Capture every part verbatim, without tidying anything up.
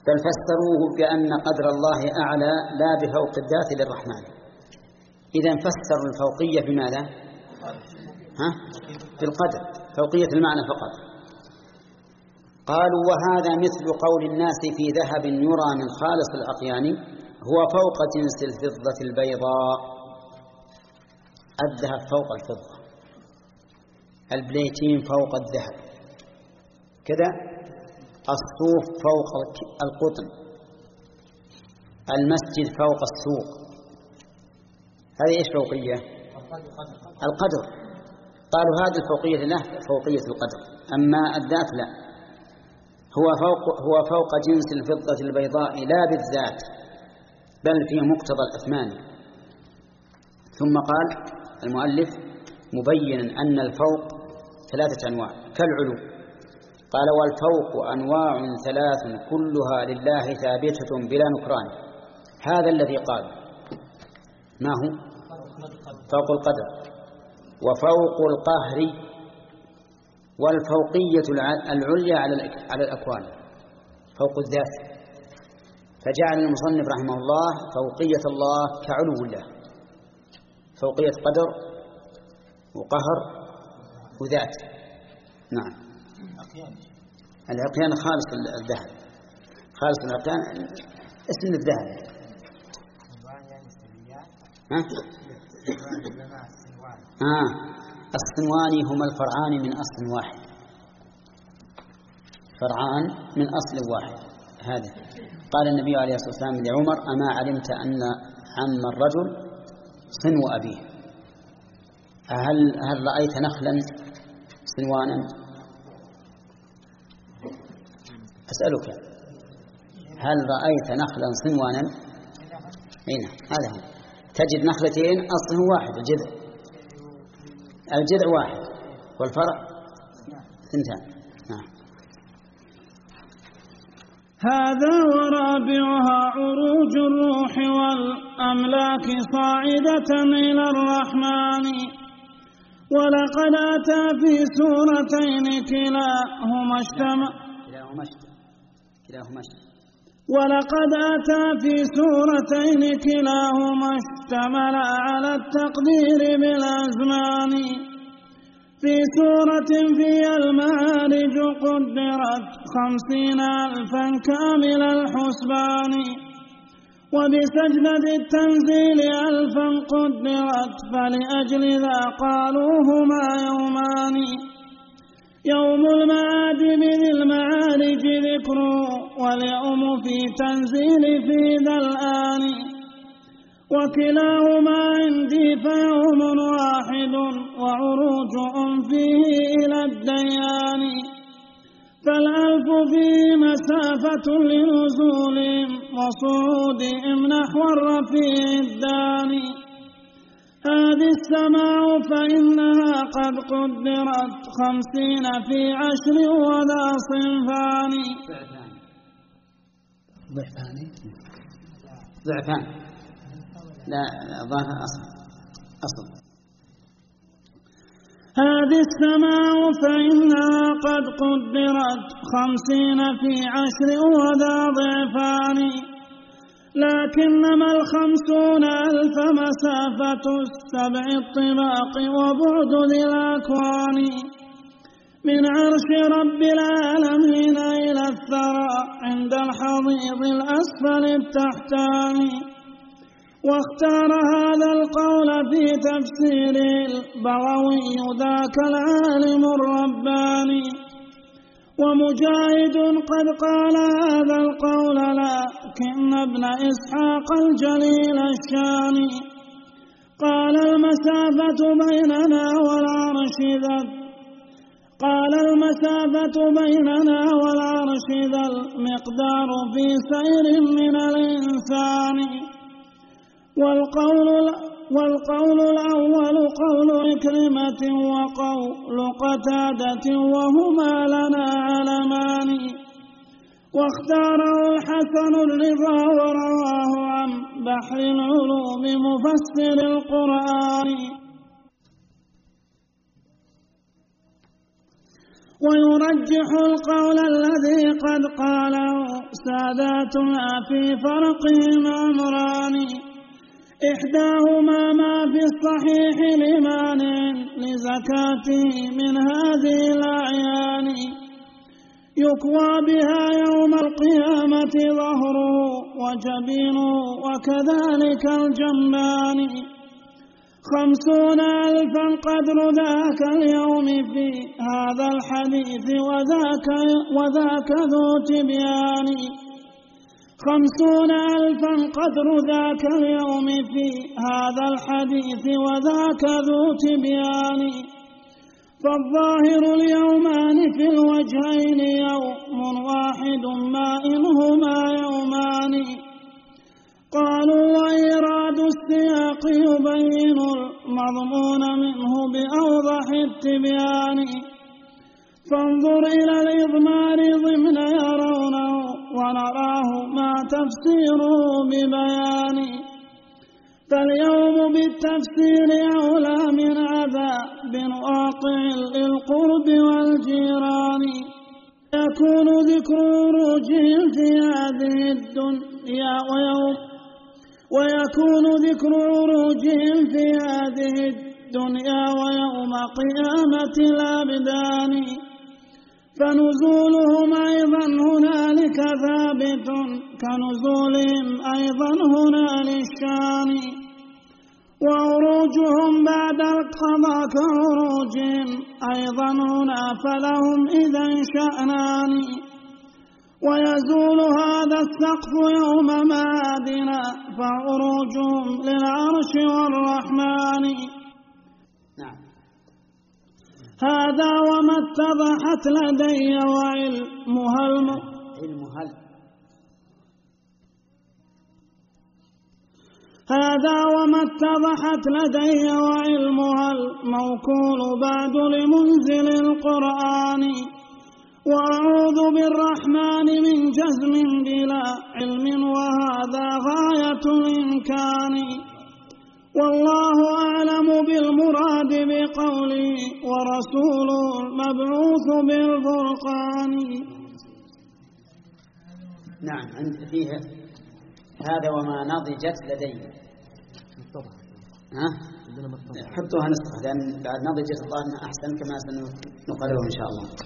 بل فسروه بأن قدر الله أعلى لا بفوق الذات للرحمن. إذن فسروا الفوقية بماذا؟ ها؟ بالقدر، فوقية المعنى فقط. قالوا وهذا مثل قول الناس في ذهب يرى من خالص الأقيان هو فوق جنس الفضة البيضاء. الذهب فوق الفضة، البليتين فوق الذهب كذا، الصوف فوق القطن، المسجد فوق السوق. هذه إيش فوقية؟ القدر. قالوا هذه الفوقية له فوقية القدر، أما الذات لا، هو فوق, هو فوق جنس الفضة البيضاء لا بالذات بل في مقتضى الأثمان. ثم قال المؤلف مبينا أن الفوق ثلاثة أنواع كالعلو، قال والفوق أنواع ثلاث كلها لله ثابتة بلا نكران. هذا الذي قال ما هو؟ فوق القدر وفوق القهر والفوقية العليا على الأكوان فوق الذات. فجعل المصنف رحمه الله فوقية الله كعلو الله، فوقية قدر وقهر وذات. نعم. العقيان خالص الذهب، خالص العقيان اسم الذهب. ها؟ آه. الصنوان هما الفرعان من أصل واحد، فرعان من أصل واحد. هذا قال النبي عليه الصلاة والسلام لعمر أما علمت أن عم الرجل صنو أبيه؟ هل, هل رأيت نخلا صنوانا؟ أسألك هل رأيت نخلا صنوانا؟ هنا هذا هو، تجد نخلتين أصله واحد، الجذع الجذع واحد والفرع ثنتان. نعم. هذا ورابعها عروج الروح والأملاك صاعدة إلى الرحمن. ولقد أتى في سورتين كلاهما اشتمل ولقد أتى في سورتين كلاهما اشتمل على التقدير بالأزمان. في سورة فيها المعارج قدرت خمسين ألفا كامل الحسبان، وبسجدة التنزيل ألفا قدرت، فلأجل ذا قالوا هما يومان. يوم المعاد بذي المعارج ذكر، واليوم في تنزيل في ذا الآن. وكلاهما عندي فيوم واحد، وعروج فيه إلى الديان. فالألف فيه مسافة لنزولهم وصعودهم نحو الرفيع الداني. هذه السماع فإنها قد قدرت خمسين في عشر وذا صنفان. ضعفان ضعفان لا ظاهر أصل أصل هذه السماع فإنها قد قدرت خمسين في عشر وذا ضعفان. لكنما الخمسون ألف مسافة السبع الطباق وبعد ذي الأكوان. من عرش رب العالمين إلى الثرى عند الحضيض الأسفل التحتاني. واختار هذا القول في تفسير البغوي ذاك العالم الرباني. ومجاهد قد قال هذا القول لكن ابن إسحاق الجليل الشاني قال المسافة بيننا والعرش ذا قال المسافة بيننا والعرش ذا المقدار في سير من الإنسان. والقول والقول الأول قول إكرمة وقول قتادة وهما لنا علمان. واختاره الحسن الرضا ورواه عن بحر العلوم مفسر القرآن. ويرجح القول الذي قد قاله ساداتنا في فرقهم أمران إحداهما ما في الصحيح لمانع لزكاته من هذه الأعيان يكوى بها يوم القيامة ظهره وجبينه وكذلك الجنبان خمسون ألفا قدر ذاك اليوم في هذا الحديث وذاك, وذاك ذو تبيان خمسون ألفا قدر ذاك اليوم في هذا الحديث وذاك ذو تبيان فالظاهر اليومان في الوجهين يوم واحد ما إنهما يومان قالوا وإيراد السياق يبين المضمون منه بأوضح التبيان فانظر إلى الإضمار ضمن يرونه ونراه ما تفسيره ببيان فاليوم بالتفسير أولى من عذاب واقع للقرب والجيران يكون ذكر عروجهم في هذه الدنيا ويوم ويكون ذكر عروجهم في هذه الدنيا ويوم قيامة الأبدان فنزولهم أيضا هنالك ثابت كنزولهم أيضا هنا للشان وعروجهم بعد القضاء كعروجهم أيضا هنا فلهم إذا شأنان ويزول هذا السقف يوم معادنا فعروجهم للعرش والرحمن نعم. هذا وما اتضحت لدي وعلمها الم... علمها هذا وما اتضحت لدي وعلمها الموكول بعد لمنزل القرآن وأعوذ بالرحمن من جزم بلا علم وهذا غاية الإمكان والله أعلم بالمراد بقوله ورسوله المبعوث بالفرقان. نعم عند فيه هذا وما نضجت لدي ها حطوها نسخة لأن بعد نضجت الظاهر أحسن كما سنقرره إن شاء الله.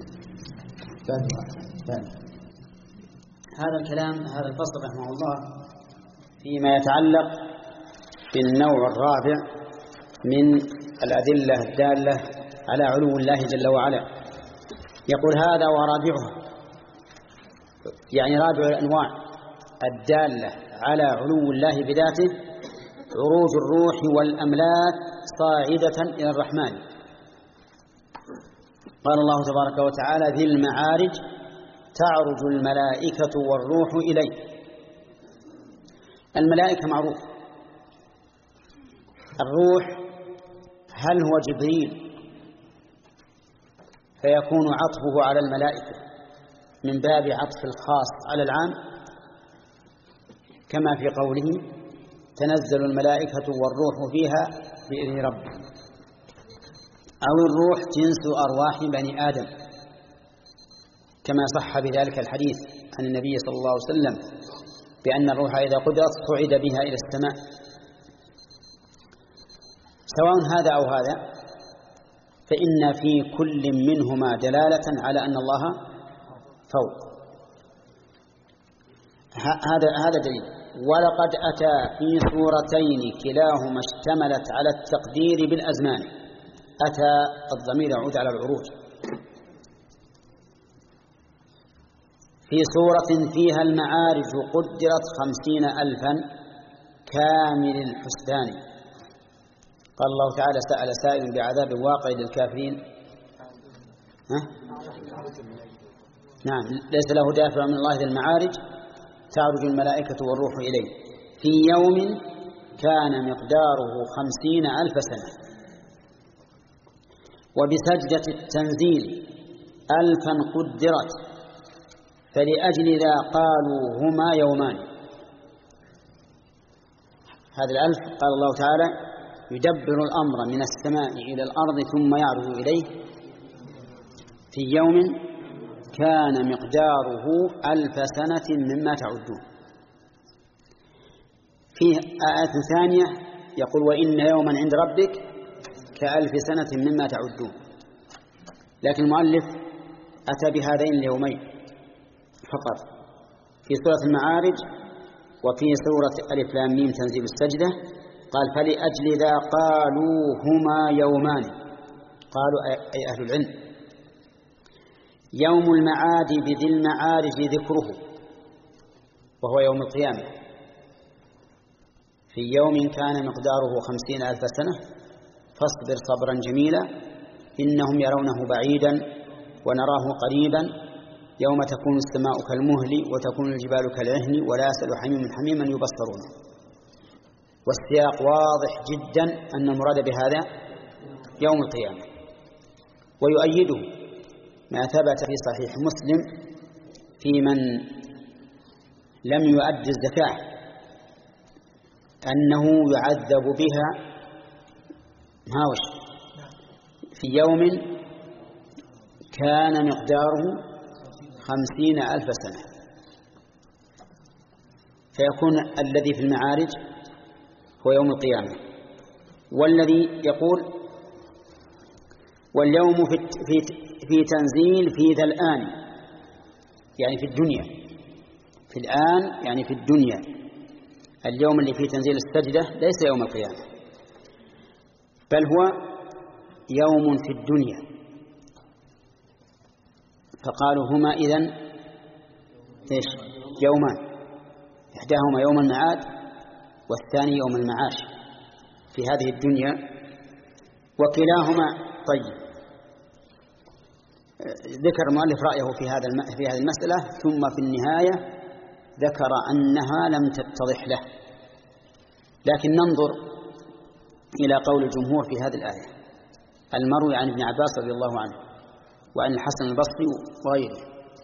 هذا الكلام هذا الفصل رحمه الله فيما يتعلق بالنوع الرابع من الأدلة الدالة على علو الله جل وعلا. يقول هذا ورابعها يعني رابع الأنواع الدالة على علو الله بذاته عروج الروح والأملاك صاعدة إلى الرحمن. قال الله تبارك وتعالى ذي المعارج تعرج الملائكة والروح إليه. الملائكة معروف، الروح هل هو جبريل فيكون عطفه على الملائكة من باب عطف الخاص على العام كما في قوله تنزل الملائكة والروح فيها بإذن ربهم، أو الروح جنس أرواح بني آدم كما صح بذلك الحديث عن النبي صلى الله عليه وسلم بأن الروح إذا قدرت صعد بها إلى السماء. سواء هذا أو هذا فإن في كل منهما دلالة على أن الله فوق. هذا هذا دليل. ولقد أتى في سورتين كلاهما اشتملت على التقدير بالأزمان. أتى الضمير يعود على العروج. في سورة فيها المعارج قدرت خمسين ألفا كامل الحسبان. قال الله تعالى سأل سائل بعذاب واقع للكافرين ها؟ نعم ليس له دافع من الله ذي المعارج تعرج الملائكة والروح إليه في يوم كان مقداره خمسين ألف سنة. وبسجدة التنزيل ألفا قدرت فلأجل ذا قالوا هما يومان. هذا الألف قال الله تعالى يدبر الأمر من السماء إلى الأرض ثم يعرج إليه في يوم كان مقداره ألف سنة مما تعدون. فيه آية ثانية يقول وإن يوما عند ربك كألف سنة مما تعدون، لكن المؤلف أتى بهذين اليومين فقط في سورة المعارج وفي سورة ألف لام ميم تنزيل السجدة. قال فلأجل ذا قالوا هما يومان، قالوا أي أهل العلم. يوم المعاد بذي المعارج ذكره وهو يوم القيامة، في يوم كان مقداره خمسين ألف سنة فاصبر صبرا جميلا إنهم يرونه بعيدا ونراه قريبا يوم تكون السماء كالمهل وتكون الجبال كالعهن ولا يسأل حميم حميما يبصرونه. والسياق واضح جدا أن المراد بهذا يوم القيامة. ويؤيده ما ثبت في صحيح مسلم في من لم يؤد الزكاة أنه يعذب بها هاوش في يوم كان مقداره خمسين ألف سنة، فيكون الذي في المعارج هو يوم القيامة. والذي يقول واليوم في في في تنزيل في ذا الآن يعني في الدنيا، في الآن يعني في الدنيا، اليوم اللي فيه تنزيل السجدة ليس يوم القيامة بل هو يوم في الدنيا. فقالوا هما إذن إيش يومان، إحداهما يوم المعاد والثاني يوم المعاش في هذه الدنيا وكلاهما طيب. ذكر المؤلف رأيه في هذا في هذه المسألة ثم في النهاية ذكر أنها لم تتضح له. لكن ننظر إلى قول الجمهور في هذه الآية المروي عن ابن عباس رضي الله عنه وعن الحسن البصري وغيره.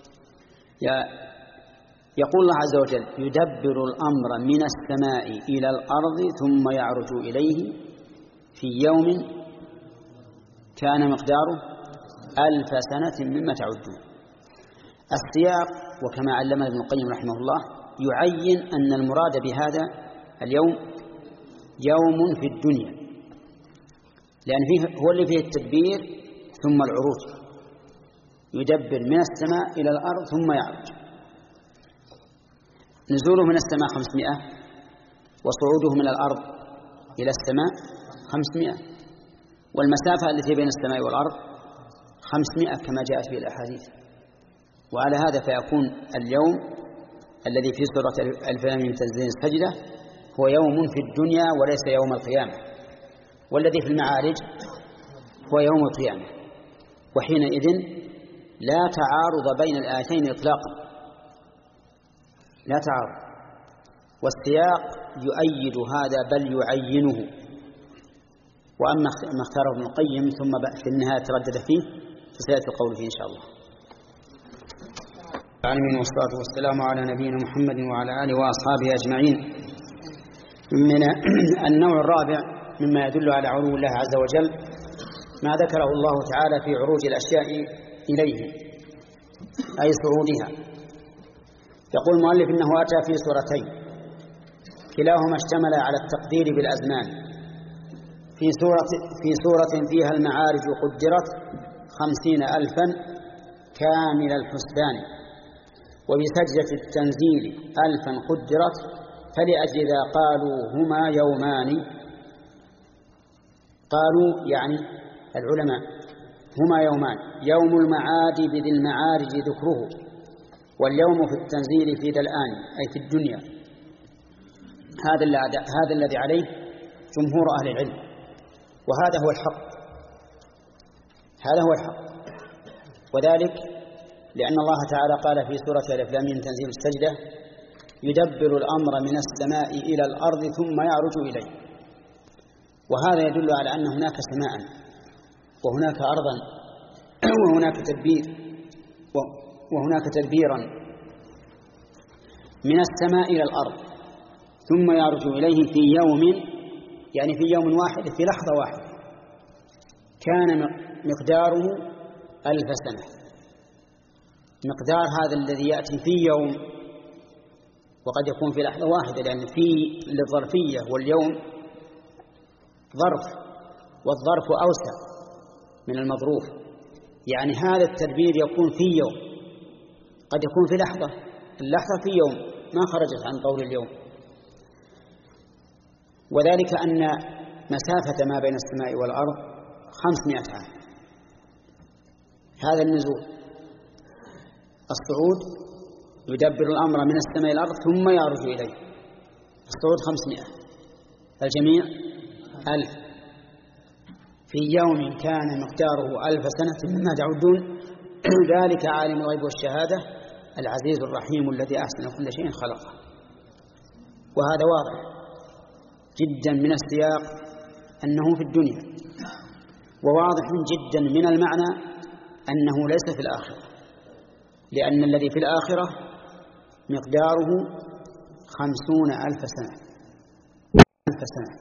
يقول الله عز وجل يدبر الأمر من السماء إلى الأرض ثم يعرج إليه في يوم كان مقداره ألف سنة مما تعدون. السياق وكما علمنا ابن القيم رحمه الله يعين أن المراد بهذا اليوم يوم في الدنيا، لأن فيه هو اللي فيه التدبير ثم العروج، يدبر من السماء إلى الأرض ثم يعرج. نزوله من السماء خمسمائة وصعوده من الأرض إلى السماء خمسمائة، والمسافة التي بين السماء والأرض خمسمائة كما جاءت في الأحاديث. وعلى هذا فيكون اليوم الذي في سورة ألف لام ميم تنزيل السجدة هو يوم في الدنيا وليس يوم القيامة، والذي في المعارج هو يوم القيامة. وحينئذ لا تعارض بين الآيتين إطلاقا، لا تعارض، والسياق يؤيد هذا بل يعينه. وأما ما اختاره ابن القيم ثم في النهاية تردد فيه فسيأتي القول فيه إن شاء الله. العالمين والصلاة والسلام على نبينا محمد وعلى آله وأصحابه أجمعين. من النوع الرابع مما يدل على علو الله عز وجل ما ذكره الله تعالى في عروج الأشياء إليه أي صعودها. يقول المؤلف إنه أتى في سورتين كلاهما اشتمل على التقدير بالأزمان. في سورة, في سورة فيها المعارج قدرت خمسين ألفا كامل الحسبان، وبسجدة التنزيل ألفا قدرت فلأجل ذا قالوا هما يومان. قالوا يعني العلماء هما يومان، يوم المعاد بذي المعارج ذكره، واليوم في التنزيل في ذا الآن أي في الدنيا. هذا هذا الذي عليه جمهور أهل العلم، وهذا هو الحق، هذا هو الحق. وذلك لأن الله تعالى قال في سورة ألف لام ميم تنزيل السجدة يدبر الأمر من السماء إلى الأرض ثم يعرج إليه. وهذا يدل على أن هناك سماء وهناك أرضا وهناك تدبير وهناك تدبيرا من السماء إلى الأرض ثم يعرج إليه في يوم، يعني في يوم واحد في لحظة واحدة كان مقداره ألف سنة. مقدار هذا الذي يأتي في يوم وقد يكون في لحظة واحدة، لأن في للظرفية واليوم ظرف، والظرف أوسع من المظروف. يعني هذا التدبير يكون في يوم، قد يكون في لحظة، اللحظة في يوم ما خرجت عن طول اليوم. وذلك أن مسافة ما بين السماء والأرض خمسمائة عام. هذا النزول الصعود يدبر الأمر من السماء إلى الأرض ثم يعرج إليه. الصعود خمسمائة، الجميع ألف. في يوم كان مقداره ألف سنة مما تعدون ذلك عالم الغيب والشهادة العزيز الرحيم الذي أحسن كل شيء خلقه. وهذا واضح جدا من السياق أنه في الدنيا، وواضح جدا من المعنى أنه ليس في الآخرة، لأن الذي في الآخرة مقداره خمسون ألف سنة ألف سنة